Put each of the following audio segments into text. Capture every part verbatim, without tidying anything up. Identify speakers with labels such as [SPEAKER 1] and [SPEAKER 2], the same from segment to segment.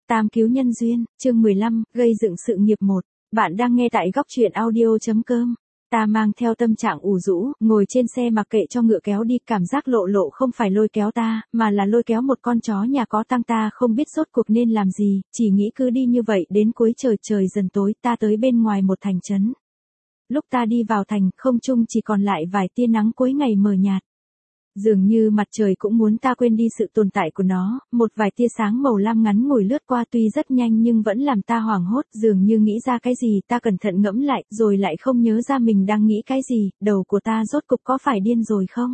[SPEAKER 1] Tam cứu nhân duyên, chương mười lăm, gây dựng sự nghiệp một. Bạn đang nghe tại góc truyện audio.com. Ta mang theo tâm trạng ủ rũ, ngồi trên xe mặc kệ cho ngựa kéo đi, cảm giác Lộ Lộ không phải lôi kéo ta, mà là lôi kéo một con chó nhà có tăng. Ta không biết rốt cuộc nên làm gì, chỉ nghĩ cứ đi như vậy đến cuối trời. Trời dần tối, ta tới bên ngoài một thành trấn. Lúc ta đi vào thành, không trung chỉ còn lại vài tia nắng cuối ngày mờ nhạt. Dường như mặt trời cũng muốn ta quên đi sự tồn tại của nó, một vài tia sáng màu lam ngắn ngủi lướt qua tuy rất nhanh nhưng vẫn làm ta hoảng hốt, dường như nghĩ ra cái gì. Ta cẩn thận ngẫm lại, rồi lại không nhớ ra mình đang nghĩ cái gì, đầu của ta rốt cục có phải điên rồi không?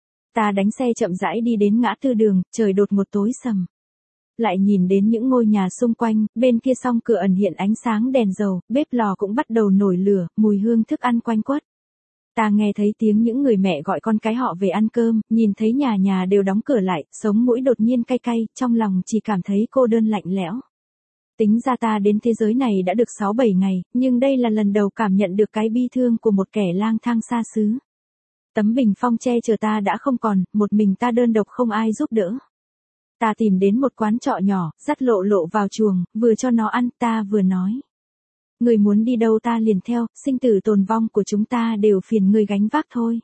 [SPEAKER 1] Ta đánh xe chậm rãi đi đến ngã tư đường, trời đột một tối sầm. Lại nhìn đến những ngôi nhà xung quanh, bên kia song cửa ẩn hiện ánh sáng đèn dầu, bếp lò cũng bắt đầu nổi lửa, mùi hương thức ăn quanh quất. Ta nghe thấy tiếng những người mẹ gọi con cái họ về ăn cơm, nhìn thấy nhà nhà đều đóng cửa lại, sống mũi đột nhiên cay cay, trong lòng chỉ cảm thấy cô đơn lạnh lẽo. Tính ra ta đến thế giới này đã được sáu bảy ngày, nhưng đây là lần đầu cảm nhận được cái bi thương của một kẻ lang thang xa xứ. Tấm bình phong che chở ta đã không còn, một mình ta đơn độc không ai giúp đỡ. Ta tìm đến một quán trọ nhỏ, dắt Lộ Lộ vào chuồng, vừa cho nó ăn, ta vừa nói. Người muốn đi đâu ta liền theo, sinh tử tồn vong của chúng ta đều phiền người gánh vác thôi.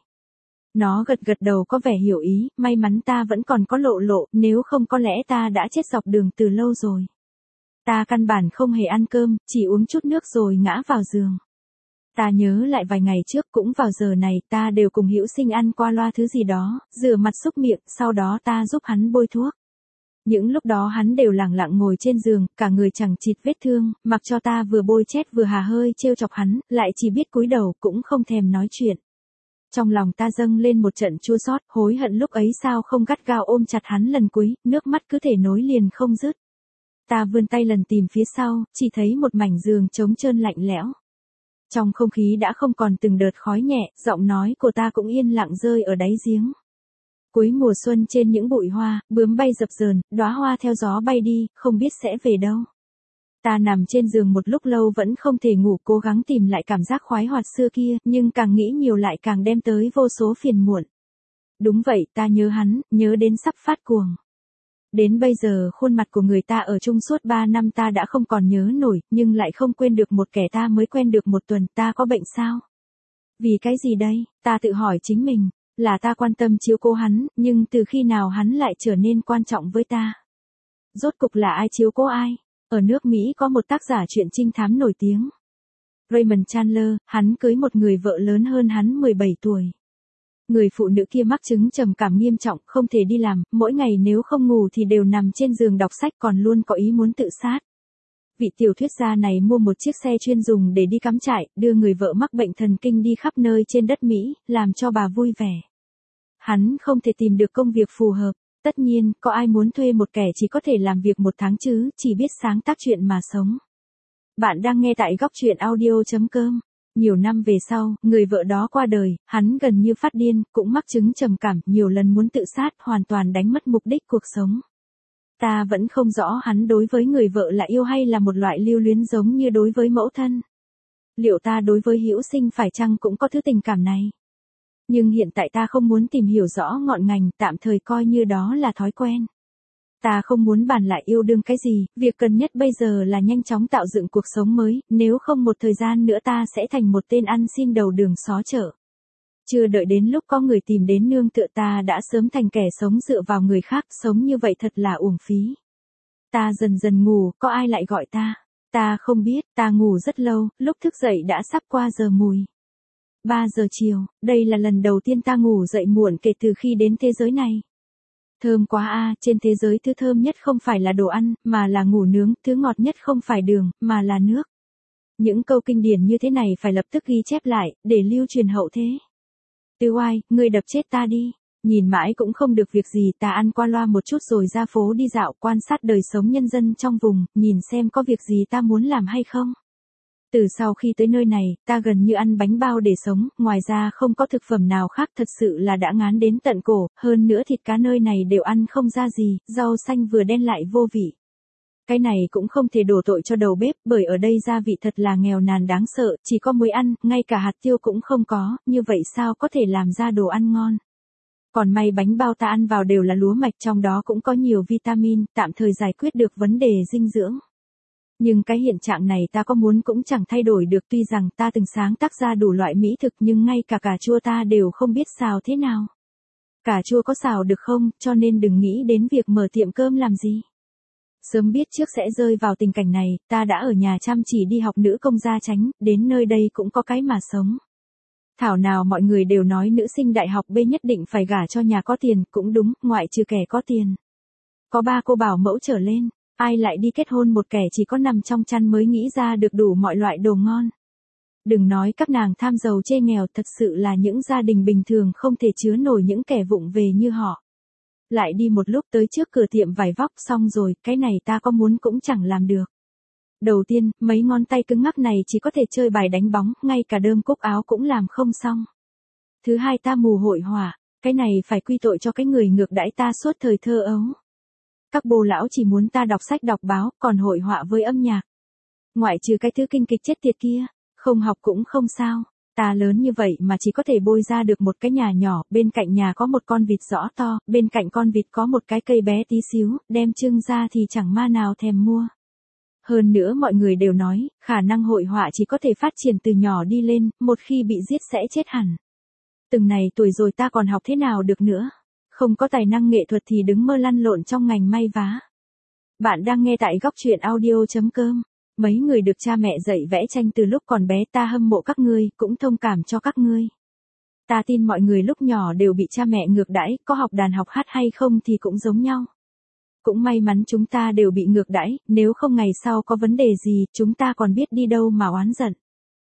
[SPEAKER 1] Nó gật gật đầu có vẻ hiểu ý, may mắn ta vẫn còn có Lộ Lộ, nếu không có lẽ ta đã chết dọc đường từ lâu rồi. Ta căn bản không hề ăn cơm, chỉ uống chút nước rồi ngã vào giường. Ta nhớ lại vài ngày trước cũng vào giờ này ta đều cùng Hữu Sinh ăn qua loa thứ gì đó, rửa mặt xúc miệng, sau đó ta giúp hắn bôi thuốc. Những lúc đó hắn đều lặng lặng ngồi trên giường, cả người chẳng chịt vết thương, mặc cho ta vừa bôi chét vừa hà hơi trêu chọc hắn, lại chỉ biết cúi đầu cũng không thèm nói chuyện. Trong lòng ta dâng lên một trận chua xót, hối hận lúc ấy sao không gắt gao ôm chặt hắn lần cuối, nước mắt cứ thể nối liền không dứt. Ta vươn tay lần tìm phía sau, chỉ thấy một mảnh giường trống trơn lạnh lẽo. Trong không khí đã không còn từng đợt khói nhẹ, giọng nói của ta cũng yên lặng rơi ở đáy giếng. Cuối mùa xuân trên những bụi hoa, bướm bay dập dờn, đóa hoa theo gió bay đi, không biết sẽ về đâu. Ta nằm trên giường một lúc lâu vẫn không thể ngủ, cố gắng tìm lại cảm giác khoái hoạt xưa kia, nhưng càng nghĩ nhiều lại càng đem tới vô số phiền muộn. Đúng vậy, ta nhớ hắn, nhớ đến sắp phát cuồng. Đến bây giờ khuôn mặt của người ta ở chung suốt ba năm ta đã không còn nhớ nổi, nhưng lại không quên được một kẻ ta mới quen được một tuần. Ta có bệnh sao? Vì cái gì đây? Ta tự hỏi chính mình. Là ta quan tâm chiếu cố hắn, nhưng từ khi nào hắn lại trở nên quan trọng với ta? Rốt cục là ai chiếu cố ai? Ở nước Mỹ có một tác giả truyện trinh thám nổi tiếng. Raymond Chandler, hắn cưới một người vợ lớn hơn hắn mười bảy tuổi. Người phụ nữ kia mắc chứng trầm cảm nghiêm trọng, không thể đi làm, mỗi ngày nếu không ngủ thì đều nằm trên giường đọc sách, còn luôn có ý muốn tự sát. Vị tiểu thuyết gia này mua một chiếc xe chuyên dùng để đi cắm trại, đưa người vợ mắc bệnh thần kinh đi khắp nơi trên đất Mỹ, làm cho bà vui vẻ. Hắn không thể tìm được công việc phù hợp, tất nhiên, có ai muốn thuê một kẻ chỉ có thể làm việc một tháng chứ, chỉ biết sáng tác chuyện mà sống. Bạn đang nghe tại góc truyện audio.com. Nhiều năm về sau, người vợ đó qua đời, hắn gần như phát điên, cũng mắc chứng trầm cảm, nhiều lần muốn tự sát, hoàn toàn đánh mất mục đích cuộc sống. Ta vẫn không rõ hắn đối với người vợ là yêu hay là một loại lưu luyến giống như đối với mẫu thân. Liệu ta đối với Hữu Sinh phải chăng cũng có thứ tình cảm này? Nhưng hiện tại ta không muốn tìm hiểu rõ ngọn ngành, tạm thời coi như đó là thói quen. Ta không muốn bàn lại yêu đương cái gì, việc cần nhất bây giờ là nhanh chóng tạo dựng cuộc sống mới, nếu không một thời gian nữa ta sẽ thành một tên ăn xin đầu đường xó chợ. Chưa đợi đến lúc có người tìm đến nương tựa ta đã sớm thành kẻ sống dựa vào người khác, sống như vậy thật là uổng phí. Ta dần dần ngủ, có ai lại gọi ta? Ta không biết, ta ngủ rất lâu, lúc thức dậy đã sắp qua giờ mùi. ba giờ chiều, đây là lần đầu tiên ta ngủ dậy muộn kể từ khi đến thế giới này. Thơm quá a, trên thế giới thứ thơm nhất không phải là đồ ăn, mà là ngủ nướng, thứ ngọt nhất không phải đường, mà là nước. Những câu kinh điển như thế này phải lập tức ghi chép lại, để lưu truyền hậu thế. Tư oai, ngươi đập chết ta đi. Nhìn mãi cũng không được việc gì, ta ăn qua loa một chút rồi ra phố đi dạo, quan sát đời sống nhân dân trong vùng, nhìn xem có việc gì ta muốn làm hay không. Từ sau khi tới nơi này, ta gần như ăn bánh bao để sống, ngoài ra không có thực phẩm nào khác, thật sự là đã ngán đến tận cổ, hơn nữa thịt cá nơi này đều ăn không ra gì, rau xanh vừa đen lại vô vị. Cái này cũng không thể đổ tội cho đầu bếp, bởi ở đây gia vị thật là nghèo nàn đáng sợ, chỉ có muối ăn, ngay cả hạt tiêu cũng không có, như vậy sao có thể làm ra đồ ăn ngon. Còn may bánh bao ta ăn vào đều là lúa mạch, trong đó cũng có nhiều vitamin, tạm thời giải quyết được vấn đề dinh dưỡng. Nhưng cái hiện trạng này ta có muốn cũng chẳng thay đổi được, tuy rằng ta từng sáng tác ra đủ loại mỹ thực nhưng ngay cả cà chua ta đều không biết xào thế nào. Cà chua có xào được không, cho nên đừng nghĩ đến việc mở tiệm cơm làm gì. Sớm biết trước sẽ rơi vào tình cảnh này, ta đã ở nhà chăm chỉ đi học nữ công gia chánh, đến nơi đây cũng có cái mà sống. Thảo nào mọi người đều nói nữ sinh đại học B nhất định phải gả cho nhà có tiền, cũng đúng, ngoại trừ kẻ có tiền. Có ba cô bảo mẫu trở lên, ai lại đi kết hôn một kẻ chỉ có nằm trong chăn mới nghĩ ra được đủ mọi loại đồ ngon. Đừng nói các nàng tham giàu chê nghèo, thật sự là những gia đình bình thường không thể chứa nổi những kẻ vụng về như họ. Lại đi một lúc tới trước cửa tiệm vải vóc, xong rồi, cái này ta có muốn cũng chẳng làm được. Đầu tiên, mấy ngón tay cứng ngắc này chỉ có thể chơi bài đánh bóng, ngay cả đơm cúc áo cũng làm không xong. Thứ hai, ta mù hội họa, cái này phải quy tội cho cái người ngược đãi ta suốt thời thơ ấu. Các bồ lão chỉ muốn ta đọc sách đọc báo, còn hội họa với âm nhạc. Ngoại trừ cái thứ kinh kịch chết tiệt kia, không học cũng không sao. Ta lớn như vậy mà chỉ có thể bôi ra được một cái nhà nhỏ, bên cạnh nhà có một con vịt rõ to, bên cạnh con vịt có một cái cây bé tí xíu, đem trưng ra thì chẳng ma nào thèm mua. Hơn nữa mọi người đều nói, khả năng hội họa chỉ có thể phát triển từ nhỏ đi lên, một khi bị giết sẽ chết hẳn. Từng này tuổi rồi ta còn học thế nào được nữa. Không có tài năng nghệ thuật thì đứng mơ lăn lộn trong ngành may vá. Bạn đang nghe tại góc truyện audio chấm com. Mấy người được cha mẹ dạy vẽ tranh từ lúc còn bé, ta hâm mộ các ngươi, cũng thông cảm cho các ngươi. Ta tin mọi người lúc nhỏ đều bị cha mẹ ngược đãi, có học đàn học hát hay không thì cũng giống nhau. Cũng may mắn chúng ta đều bị ngược đãi, nếu không ngày sau có vấn đề gì, chúng ta còn biết đi đâu mà oán giận.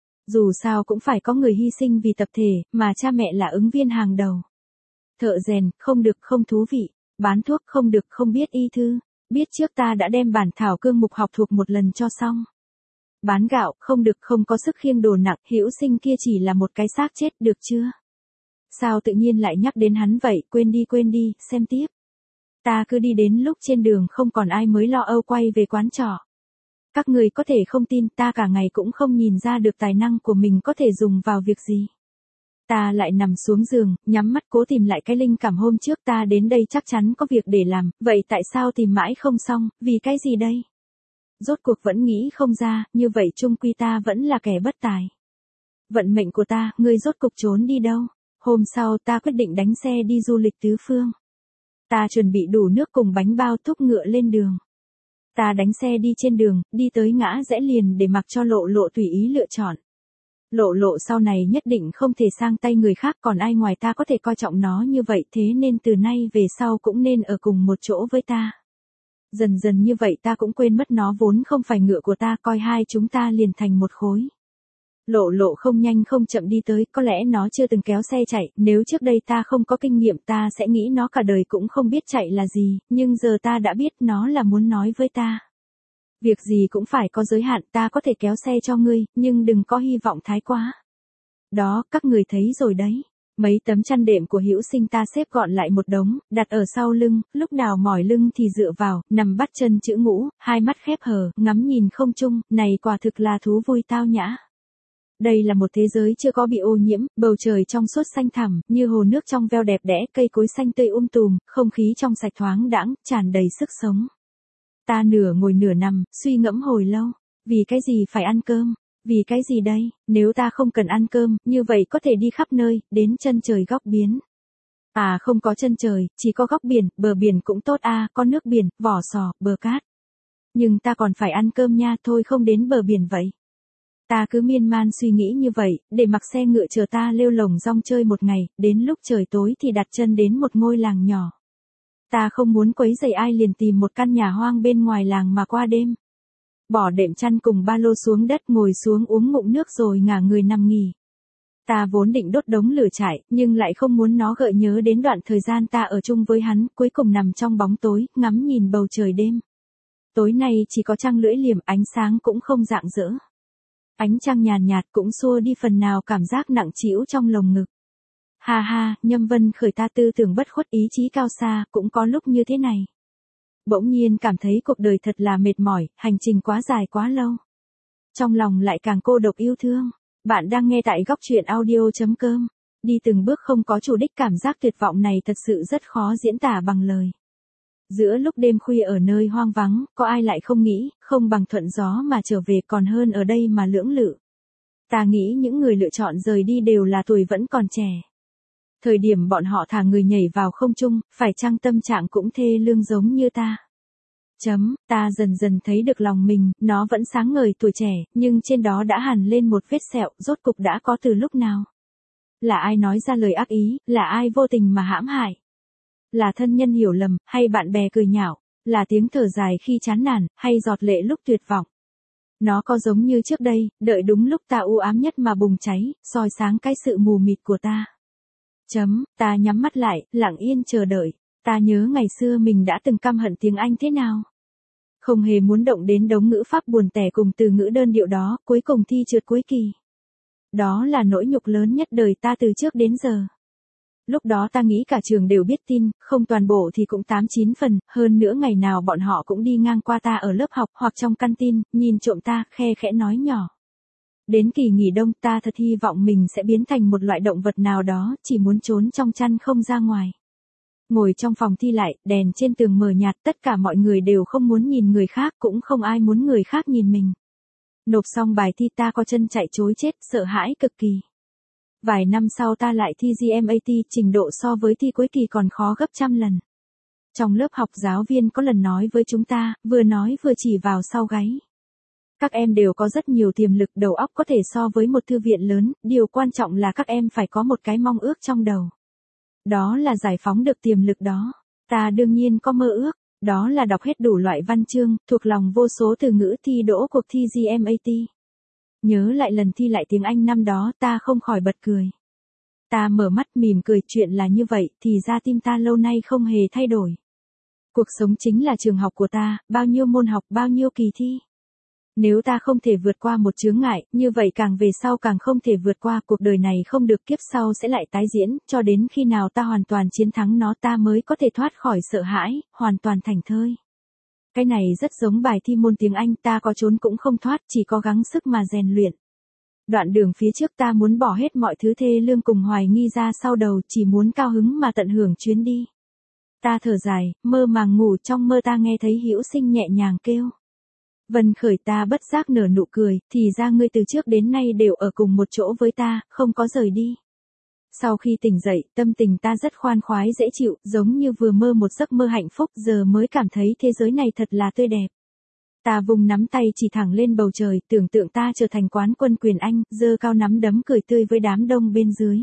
[SPEAKER 1] Dù sao cũng phải có người hy sinh vì tập thể, mà cha mẹ là ứng viên hàng đầu. Thợ rèn, không được không thú vị. Bán thuốc, không được không biết y thư. Biết trước ta đã đem bản thảo cương mục học thuộc một lần cho xong. Bán gạo, không được không có sức khiêng đồ nặng, hữu sinh kia chỉ là một cái xác chết, được chưa? Sao tự nhiên lại nhắc đến hắn vậy, quên đi quên đi, xem tiếp. Ta cứ đi đến lúc trên đường không còn ai mới lo âu quay về quán trọ. Các người có thể không tin, ta cả ngày cũng không nhìn ra được tài năng của mình có thể dùng vào việc gì. Ta lại nằm xuống giường, nhắm mắt cố tìm lại cái linh cảm hôm trước ta đến đây chắc chắn có việc để làm, vậy tại sao tìm mãi không xong, vì cái gì đây? Rốt cuộc vẫn nghĩ không ra, như vậy chung quy ta vẫn là kẻ bất tài. Vận mệnh của ta, ngươi rốt cục trốn đi đâu? Hôm sau ta quyết định đánh xe đi du lịch tứ phương. Ta chuẩn bị đủ nước cùng bánh bao, thúc ngựa lên đường. Ta đánh xe đi trên đường, đi tới ngã rẽ liền để mặc cho Lộ Lộ tùy ý lựa chọn. Lộ Lộ sau này nhất định không thể sang tay người khác, còn ai ngoài ta có thể coi trọng nó như vậy, thế nên từ nay về sau cũng nên ở cùng một chỗ với ta. Dần dần như vậy ta cũng quên mất nó vốn không phải ngựa của ta, coi hai chúng ta liền thành một khối. Lộ Lộ không nhanh không chậm đi tới, có lẽ nó chưa từng kéo xe chạy, nếu trước đây ta không có kinh nghiệm ta sẽ nghĩ nó cả đời cũng không biết chạy là gì, nhưng giờ ta đã biết nó là muốn nói với ta. Việc gì cũng phải có giới hạn, ta có thể kéo xe cho ngươi, nhưng đừng có hy vọng thái quá. Đó, các người thấy rồi đấy. Mấy tấm chăn đệm của Hữu Sinh ta xếp gọn lại một đống, đặt ở sau lưng, lúc nào mỏi lưng thì dựa vào, nằm bắt chân chữ ngũ, hai mắt khép hờ, ngắm nhìn không trung, này quả thực là thú vui tao nhã. Đây là một thế giới chưa có bị ô nhiễm, bầu trời trong suốt xanh thẳm, như hồ nước trong veo đẹp đẽ, cây cối xanh tươi um tùm, không khí trong sạch thoáng đãng, tràn đầy sức sống. Ta nửa ngồi nửa nằm, suy ngẫm hồi lâu. Vì cái gì phải ăn cơm? Vì cái gì đây? Nếu ta không cần ăn cơm, như vậy có thể đi khắp nơi, đến chân trời góc biển. À không có chân trời, chỉ có góc biển, bờ biển cũng tốt à, có nước biển, vỏ sò, bờ cát. Nhưng ta còn phải ăn cơm nha, thôi không đến bờ biển vậy. Ta cứ miên man suy nghĩ như vậy, để mặc xe ngựa chờ ta lêu lồng rong chơi một ngày, đến lúc trời tối thì đặt chân đến một ngôi làng nhỏ. Ta không muốn quấy rầy ai liền tìm một căn nhà hoang bên ngoài làng mà qua đêm. Bỏ đệm chăn cùng ba lô xuống đất, ngồi xuống uống ngụm nước rồi ngả người nằm nghỉ. Ta vốn định đốt đống lửa trại, nhưng lại không muốn nó gợi nhớ đến đoạn thời gian ta ở chung với hắn, cuối cùng nằm trong bóng tối, ngắm nhìn bầu trời đêm. Tối nay chỉ có trăng lưỡi liềm, ánh sáng cũng không rạng rỡ. Ánh trăng nhàn nhạt cũng xua đi phần nào cảm giác nặng trĩu trong lồng ngực. Ha ha, Nhâm Vân khởi, ta tư tưởng bất khuất, ý chí cao xa, cũng có lúc như thế này. Bỗng nhiên cảm thấy cuộc đời thật là mệt mỏi, hành trình quá dài quá lâu. Trong lòng lại càng cô độc yêu thương. Bạn đang nghe tại góc truyện audio chấm com. đi từng bước không có chủ đích, cảm giác tuyệt vọng này thật sự rất khó diễn tả bằng lời. Giữa lúc đêm khuya ở nơi hoang vắng, có ai lại không nghĩ, không bằng thuận gió mà trở về còn hơn ở đây mà lưỡng lự. Ta nghĩ những người lựa chọn rời đi đều là tuổi vẫn còn trẻ. Thời điểm bọn họ thả người nhảy vào không trung, phải chăng tâm trạng cũng thê lương giống như ta? Chấm, ta dần dần thấy được lòng mình, nó vẫn sáng ngời tuổi trẻ, nhưng trên đó đã hằn lên một vết sẹo, rốt cục đã có từ lúc nào? Là ai nói ra lời ác ý, là ai vô tình mà hãm hại? Là thân nhân hiểu lầm, hay bạn bè cười nhạo? Là tiếng thở dài khi chán nản, hay giọt lệ lúc tuyệt vọng? Nó có giống như trước đây, đợi đúng lúc ta u ám nhất mà bùng cháy, soi sáng cái sự mù mịt của ta. Chấm, ta nhắm mắt lại, lặng yên chờ đợi. Ta nhớ ngày xưa mình đã từng căm hận tiếng Anh thế nào. Không hề muốn động đến đống ngữ pháp buồn tẻ cùng từ ngữ đơn điệu đó, cuối cùng thi trượt cuối kỳ. Đó là nỗi nhục lớn nhất đời ta từ trước đến giờ. Lúc đó ta nghĩ cả trường đều biết tin, không toàn bộ thì cũng tám chín phần, hơn nữa ngày nào bọn họ cũng đi ngang qua ta ở lớp học hoặc trong căn tin, nhìn trộm ta, khe khẽ nói nhỏ. Đến kỳ nghỉ đông ta thật hy vọng mình sẽ biến thành một loại động vật nào đó, chỉ muốn trốn trong chăn không ra ngoài. Ngồi trong phòng thi lại, đèn trên tường mờ nhạt, tất cả mọi người đều không muốn nhìn người khác, cũng không ai muốn người khác nhìn mình. Nộp xong bài thi ta có chân chạy chối chết, sợ hãi cực kỳ. Vài năm sau ta lại thi giê em a tê, trình độ so với thi cuối kỳ còn khó gấp trăm lần. Trong lớp học giáo viên có lần nói với chúng ta, vừa nói vừa chỉ vào sau gáy. Các em đều có rất nhiều tiềm lực, đầu óc có thể so với một thư viện lớn, điều quan trọng là các em phải có một cái mong ước trong đầu. Đó là giải phóng được tiềm lực đó. Ta đương nhiên có mơ ước, đó là đọc hết đủ loại văn chương, thuộc lòng vô số từ ngữ thi đỗ cuộc thi giê em a tê. Nhớ lại lần thi lại tiếng Anh năm đó ta không khỏi bật cười. Ta mở mắt mỉm cười, chuyện là như vậy, thì ra tim ta lâu nay không hề thay đổi. Cuộc sống chính là trường học của ta, bao nhiêu môn học, bao nhiêu kỳ thi. Nếu ta không thể vượt qua một chướng ngại, như vậy càng về sau càng không thể vượt qua, cuộc đời này không được, kiếp sau sẽ lại tái diễn, cho đến khi nào ta hoàn toàn chiến thắng nó ta mới có thể thoát khỏi sợ hãi, hoàn toàn thảnh thơi. Cái này rất giống bài thi môn tiếng Anh, ta có trốn cũng không thoát, chỉ có gắng sức mà rèn luyện. Đoạn đường phía trước ta muốn bỏ hết mọi thứ thê lương cùng hoài nghi ra sau đầu, chỉ muốn cao hứng mà tận hưởng chuyến đi. Ta thở dài, mơ màng ngủ, trong mơ ta nghe thấy Hữu Sinh nhẹ nhàng kêu. Vân Khởi, ta bất giác nở nụ cười, thì ra ngươi từ trước đến nay đều ở cùng một chỗ với ta, không có rời đi. Sau khi tỉnh dậy, tâm tình ta rất khoan khoái dễ chịu, giống như vừa mơ một giấc mơ hạnh phúc, giờ mới cảm thấy thế giới này thật là tươi đẹp. Ta vùng nắm tay chỉ thẳng lên bầu trời, tưởng tượng ta trở thành quán quân quyền Anh, giơ cao nắm đấm cười tươi với đám đông bên dưới.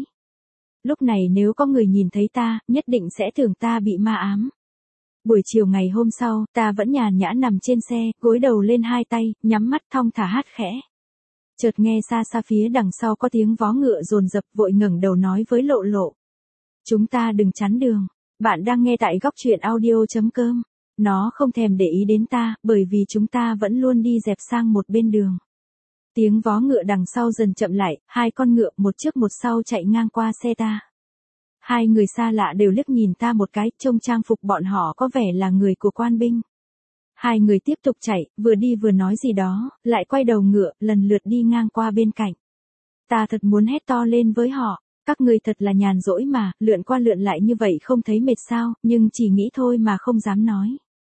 [SPEAKER 1] Lúc này nếu có người nhìn thấy ta, nhất định sẽ tưởng ta bị ma ám. Buổi chiều ngày hôm sau, ta vẫn nhàn nhã nằm trên xe, gối đầu lên hai tay, nhắm mắt thong thả hát khẽ. Chợt nghe xa xa phía đằng sau có tiếng vó ngựa dồn dập, vội ngẩng đầu nói với Lộ Lộ. Chúng ta đừng chắn đường. Bạn đang nghe tại góc truyện audio chấm com. Nó không thèm để ý đến ta, bởi vì chúng ta vẫn luôn đi dẹp sang một bên đường. Tiếng vó ngựa đằng sau dần chậm lại, hai con ngựa một trước một sau chạy ngang qua xe ta. Hai người xa lạ đều liếc nhìn ta một cái, trông trang phục bọn họ có vẻ là người của quan binh. Hai người tiếp tục chạy, vừa đi vừa nói gì đó, lại quay đầu ngựa, lần lượt đi ngang qua bên cạnh. Ta thật muốn hét to lên với họ, các người thật là nhàn rỗi mà, lượn qua lượn lại như vậy không thấy mệt sao, nhưng chỉ nghĩ thôi mà không dám nói.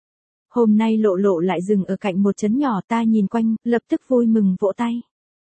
[SPEAKER 1] Hôm nay Lộ Lộ lại dừng ở cạnh một trấn nhỏ, ta nhìn quanh, lập tức vui mừng vỗ tay.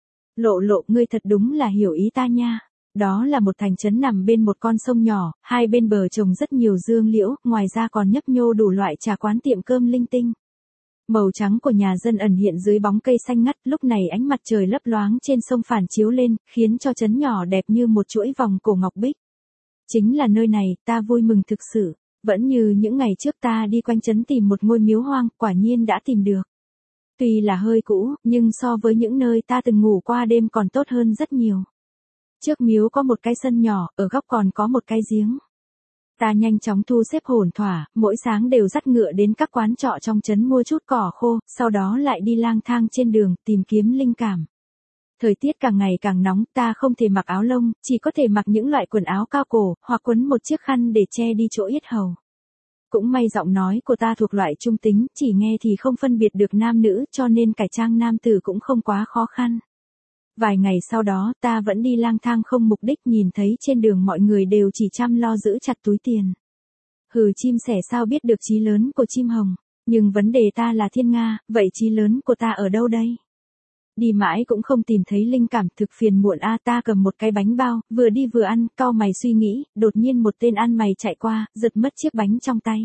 [SPEAKER 1] Lộ Lộ, ngươi thật đúng là hiểu ý ta nha. Đó là một thành trấn nằm bên một con sông nhỏ, hai bên bờ trồng rất nhiều dương liễu, ngoài ra còn nhấp nhô đủ loại trà quán tiệm cơm linh tinh. Màu trắng của nhà dân ẩn hiện dưới bóng cây xanh ngắt, lúc này ánh mặt trời lấp loáng trên sông phản chiếu lên, khiến cho trấn nhỏ đẹp như một chuỗi vòng cổ ngọc bích. Chính là nơi này, ta vui mừng thực sự, vẫn như những ngày trước ta đi quanh trấn tìm một ngôi miếu hoang, quả nhiên đã tìm được. Tuy là hơi cũ, nhưng so với những nơi ta từng ngủ qua đêm còn tốt hơn rất nhiều. Trước miếu có một cái sân nhỏ, ở góc còn có một cái giếng. Ta nhanh chóng thu xếp hồn thỏa, mỗi sáng đều dắt ngựa đến các quán trọ trong trấn mua chút cỏ khô, sau đó lại đi lang thang trên đường, tìm kiếm linh cảm. Thời tiết càng ngày càng nóng, ta không thể mặc áo lông, chỉ có thể mặc những loại quần áo cao cổ, hoặc quấn một chiếc khăn để che đi chỗ yết hầu. Cũng may giọng nói của ta thuộc loại trung tính, chỉ nghe thì không phân biệt được nam nữ, cho nên cải trang nam tử cũng không quá khó khăn. Vài ngày sau đó ta vẫn đi lang thang không mục đích, nhìn thấy trên đường mọi người đều chỉ chăm lo giữ chặt túi tiền. Hừ, chim sẻ sao biết được chí lớn của chim hồng, nhưng vấn đề ta là thiên nga, vậy chí lớn của ta ở đâu đây? Đi mãi cũng không tìm thấy linh cảm, thực phiền muộn a. Ta cầm một cái bánh bao, vừa đi vừa ăn, cau mày suy nghĩ, đột nhiên một tên ăn mày chạy qua, giật mất chiếc bánh trong tay.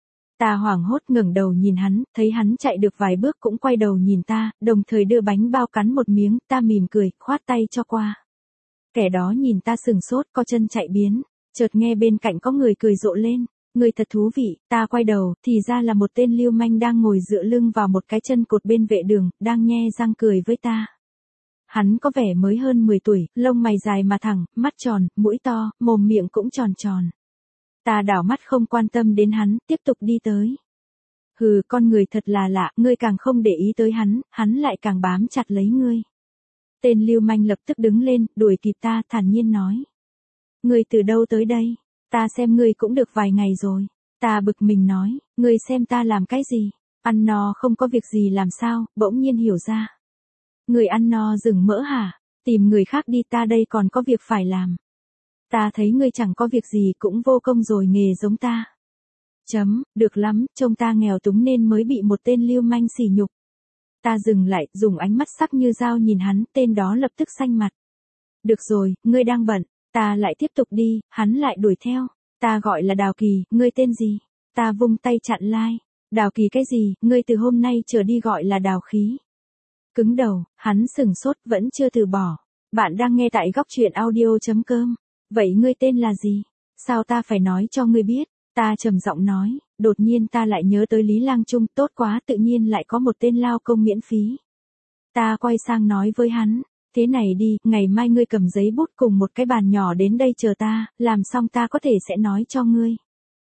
[SPEAKER 1] Ta hoảng hốt ngẩng đầu nhìn hắn, thấy hắn chạy được vài bước cũng quay đầu nhìn ta, đồng thời đưa bánh bao cắn một miếng, ta mỉm cười, khoát tay cho qua. Kẻ đó nhìn ta sừng sốt, co chân chạy biến, chợt nghe bên cạnh có người cười rộ lên. Người thật thú vị, ta quay đầu, thì ra là một tên lưu manh đang ngồi dựa lưng vào một cái chân cột bên vệ đường, đang nhe răng cười với ta. Hắn có vẻ mới hơn mười tuổi, lông mày dài mà thẳng, mắt tròn, mũi to, mồm miệng cũng tròn tròn. Ta đảo mắt không quan tâm đến hắn, tiếp tục đi tới. Hừ, con người thật là lạ, ngươi càng không để ý tới hắn, hắn lại càng bám chặt lấy ngươi. Tên lưu manh lập tức đứng lên, đuổi kịp ta, thản nhiên nói. Ngươi từ đâu tới đây? Ta xem ngươi cũng được vài ngày rồi. Ta bực mình nói, ngươi xem ta làm cái gì? Ăn no không có việc gì làm sao, bỗng nhiên hiểu ra. Ngươi ăn no rừng mỡ hả? Tìm người khác đi, ta đây còn có việc phải làm. Ta thấy ngươi chẳng có việc gì cũng vô công rồi, nghề giống ta. Chấm, được lắm, trông ta nghèo túng nên mới bị một tên lưu manh sỉ nhục. Ta dừng lại, dùng ánh mắt sắc như dao nhìn hắn, tên đó lập tức xanh mặt. Được rồi, ngươi đang bận. Ta lại tiếp tục đi, hắn lại đuổi theo. Ta gọi là Đào Kỳ, ngươi tên gì? Ta vung tay chặn lai. Đào Kỳ cái gì, ngươi từ hôm nay trở đi gọi là Đào Khí. Cứng đầu, hắn sừng sốt vẫn chưa từ bỏ. Bạn đang nghe tại góc truyện audio chấm com. Vậy ngươi tên là gì? Sao ta phải nói cho ngươi biết? Ta trầm giọng nói, đột nhiên ta lại nhớ tới Lý Lang Trung, tốt quá, tự nhiên lại có một tên lao công miễn phí. Ta quay sang nói với hắn. Thế này đi, ngày mai ngươi cầm giấy bút cùng một cái bàn nhỏ đến đây chờ ta, làm xong ta có thể sẽ nói cho ngươi.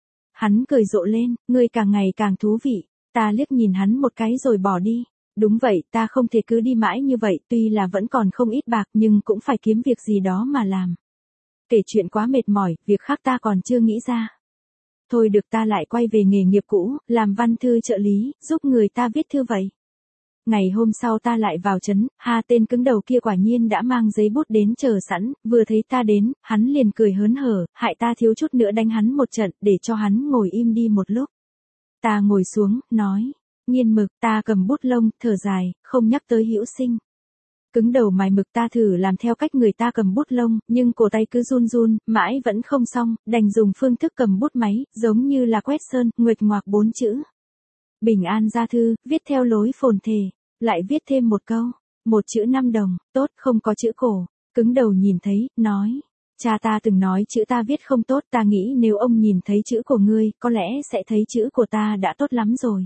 [SPEAKER 1] Hắn cười rộ lên, ngươi càng ngày càng thú vị. Ta liếc nhìn hắn một cái rồi bỏ đi. Đúng vậy, ta không thể cứ đi mãi như vậy, tuy là vẫn còn không ít bạc nhưng cũng phải kiếm việc gì đó mà làm. Kể chuyện quá mệt mỏi, việc khác ta còn chưa nghĩ ra. Thôi được, ta lại quay về nghề nghiệp cũ, làm văn thư trợ lý, giúp người ta viết thư vậy. Ngày hôm sau ta lại vào trấn, ha, tên cứng đầu kia quả nhiên đã mang giấy bút đến chờ sẵn, vừa thấy ta đến, hắn liền cười hớn hở, hại ta thiếu chút nữa đánh hắn một trận, để cho hắn ngồi im đi một lúc. Ta ngồi xuống, nói, nghiên mực, ta cầm bút lông, thở dài, không nhắc tới hữu sinh. Cứng đầu mài mực, ta thử làm theo cách người ta cầm bút lông, nhưng cổ tay cứ run run, mãi vẫn không xong, đành dùng phương thức cầm bút máy, giống như là quét sơn, nguệch ngoạc bốn chữ. Bình an gia thư, viết theo lối phồn thể. Lại viết thêm một câu, một chữ năm đồng, tốt, không có chữ cổ. Cứng đầu nhìn thấy, nói, cha ta từng nói chữ ta viết không tốt, ta nghĩ nếu ông nhìn thấy chữ của ngươi, có lẽ sẽ thấy chữ của ta đã tốt lắm rồi.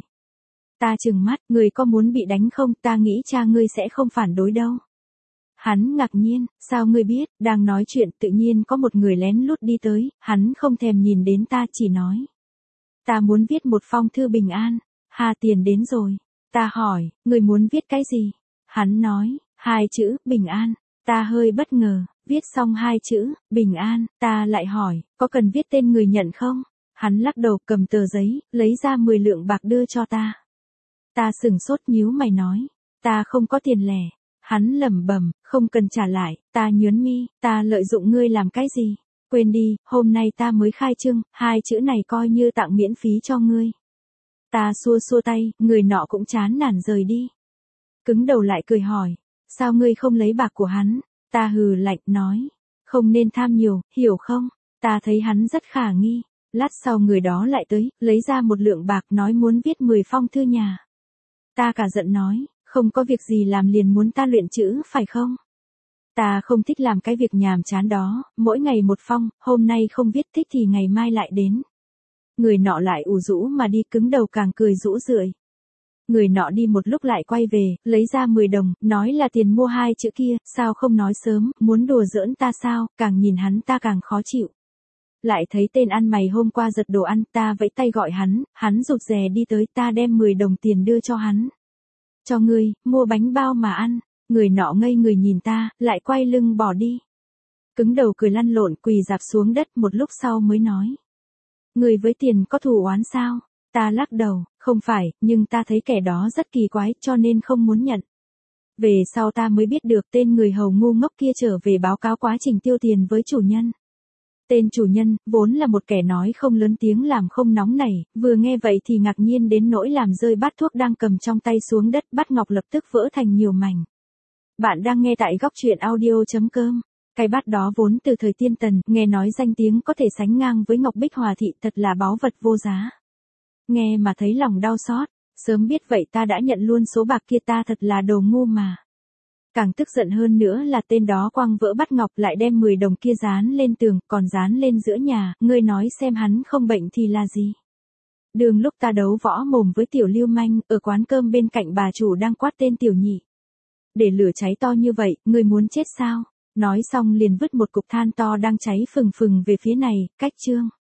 [SPEAKER 1] Ta trừng mắt, người có muốn bị đánh không, ta nghĩ cha ngươi sẽ không phản đối đâu. Hắn ngạc nhiên, sao ngươi biết, đang nói chuyện tự nhiên có một người lén lút đi tới, hắn không thèm nhìn đến ta, chỉ nói. Ta muốn viết một phong thư bình an, Hà tiền đến rồi. Ta hỏi, người muốn viết cái gì? Hắn nói, hai chữ, bình an. Ta hơi bất ngờ, viết xong hai chữ, bình an, ta lại hỏi, có cần viết tên người nhận không? Hắn lắc đầu, cầm tờ giấy, lấy ra mười lượng bạc đưa cho ta. Ta sừng sốt nhíu mày nói, ta không có tiền lẻ. Hắn lẩm bẩm, không cần trả lại. Ta nhướng mi, ta lợi dụng ngươi làm cái gì? Quên đi, hôm nay ta mới khai trương, hai chữ này coi như tặng miễn phí cho ngươi. Ta xua xua tay, người nọ cũng chán nản rời đi. Cứng đầu lại cười hỏi, sao ngươi không lấy bạc của hắn? Ta hừ lạnh nói, không nên tham nhiều, hiểu không? Ta thấy hắn rất khả nghi. Lát sau người đó lại tới, lấy ra một lượng bạc, nói muốn viết mười phong thư nhà. Ta cả giận nói, không có việc gì làm liền muốn ta luyện chữ phải không? Ta không thích làm cái việc nhàm chán đó, mỗi ngày một phong, hôm nay không viết thích thì ngày mai lại đến. Người nọ lại ủ rũ mà đi, cứng đầu càng cười rũ rượi. Người nọ đi một lúc lại quay về, lấy ra mười đồng, nói là tiền mua hai chữ kia, sao không nói sớm, muốn đùa giỡn ta sao, càng nhìn hắn ta càng khó chịu. Lại thấy tên ăn mày hôm qua giật đồ ăn, ta vẫy tay gọi hắn, hắn rụt rè đi tới, ta đem mười đồng tiền đưa cho hắn. Cho ngươi, mua bánh bao mà ăn. Người nọ ngây người nhìn ta, lại quay lưng bỏ đi. Cứng đầu cười lăn lộn, quỳ rạp xuống đất, một lúc sau mới nói. Người với tiền có thù oán sao? Ta lắc đầu, không phải, nhưng ta thấy kẻ đó rất kỳ quái cho nên không muốn nhận. Về sau ta mới biết được tên người hầu ngu ngốc kia trở về báo cáo quá trình tiêu tiền với chủ nhân. Tên chủ nhân, vốn là một kẻ nói không lớn tiếng làm không nóng nảy, vừa nghe vậy thì ngạc nhiên đến nỗi làm rơi bát thuốc đang cầm trong tay xuống đất, bát ngọc lập tức vỡ thành nhiều mảnh. Bạn đang nghe tại góc truyện audio.com. Cái bát đó vốn từ thời tiên tần, nghe nói danh tiếng có thể sánh ngang với ngọc bích hòa thị, thật là báu vật vô giá. Nghe mà thấy lòng đau xót, sớm biết vậy ta đã nhận luôn số bạc kia, ta thật là đồ ngu mà. Càng tức giận hơn nữa là tên đó quăng vỡ bát ngọc lại đem mười đồng kia dán lên tường, còn dán lên giữa nhà, ngươi nói xem hắn không bệnh thì là gì. Đường lúc ta đấu võ mồm với tiểu lưu manh, ở quán cơm bên cạnh bà chủ đang quát tên tiểu nhị. Để lửa cháy to như vậy, ngươi muốn chết sao? Nói xong liền vứt một cục than to đang cháy phừng phừng về phía này, cách chương.